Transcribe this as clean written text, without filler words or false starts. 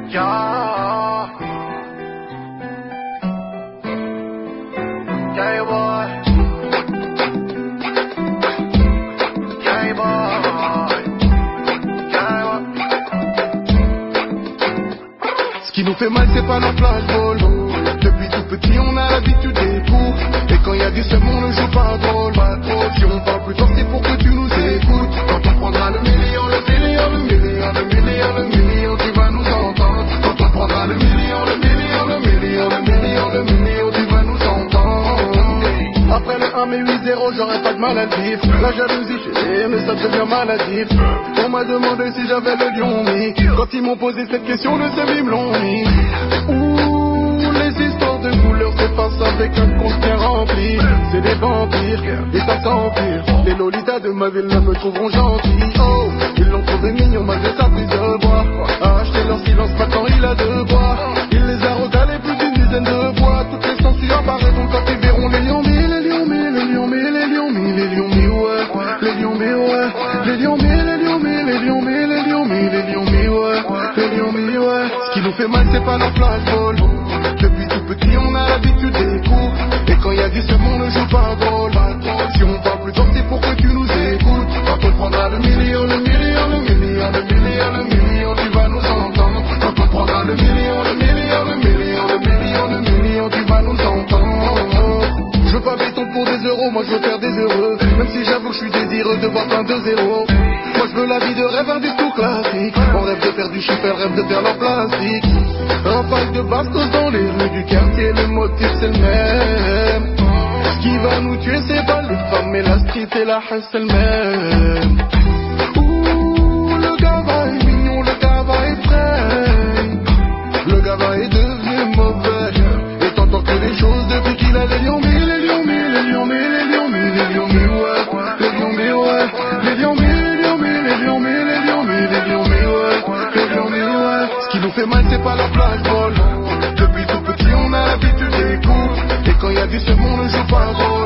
Yeah. Yeah, boy. Yeah, boy. Yeah, boy. Ce qui nous fait mal, c'est pas leur flashball. Depuis tout petit, on a l'habitude des coups. Et quand y a du seum, on ne joue pas drôle. Si on parle plus fort, c'est pour que tu nous écoutes. Quand on prendra le million, le million, le million, le million, le million, tu vas nous entendre. Quand on prendra le million, le million, le million, le million, le million, tu vas nous entendre. Après le 1 mais 8-0, j'aurais pas de mal à le vivre. La jalousie, je sais, mais ça devient maladif. On m'a demandé si j'avais le lion mis. Quand ils m'ont posé cette question, le seum ils me l'ont mis. Ouh, les histoires de couleurs s'effacent avec un compte bien rempli. C'est des vampires, et ça s'empire. Les lolitas de ma ville ne me trouveront gentil. Oh, ils l'ont trouvé mignon malgré sa prise de bois. A acheté leur silence, maintenant il a de bois. Il les a recalés plus d'une dizaine de fois. Toutes les sensus apparaîtront quand ils verront les lions mis. Les lions mis, les lions mis, les lions mis, les lions mis, ouais. Les lions mis, ouais. Les lions mis, les lions mis, les lions mis, les lions mis, les lions mis, ouais. Les lions mis, ouais. Ce qui nous fait mal, c'est pas leur flashball. Depuis tout petit, on a l'habitude des coups. Et quand y a du seum, on ne joue pas drôle. Si on parle plus fort, c'est pour que tu nous écoutes. Quand on prendra le million, le million, le million, le million, le million, tu vas nous entendre. Quand on prendra le million, le million, le million, le million, le million, tu vas nous entendre. Je veux pas béton pour des euros, moi je veux faire des heureux. Même si j'avoue que je suis désireux de voir plein de zéros. Moi je veux la vie de rêve, un discours classique. On rêve de faire du chiffre, elle rêve de faire leur plastique. Un pack de bastos dans les rues du quartier, le motif c'est le même. Ce qui va nous tuer c'est pas les femmes, mais la street et la haine c'est le même. Ouh, le gava est mignon, le gava est frais. Le gava est devenu mauvais. Et t'entends que des choses depuis qu'il a les lions mis, les lions mis, les lions mis, les lions mis, les lions mis, ouais. Les lions mis, ouais. Les lions mis, les lions mis, les lions mis, les lions mis, les lions mis, ouais. Les lions mis, ouais. Ce qui nous fait mal c'est pas leur flashball. Depuis tout petit on a l'habitude des coups. Et quand y a du seum on ne joue pas gros.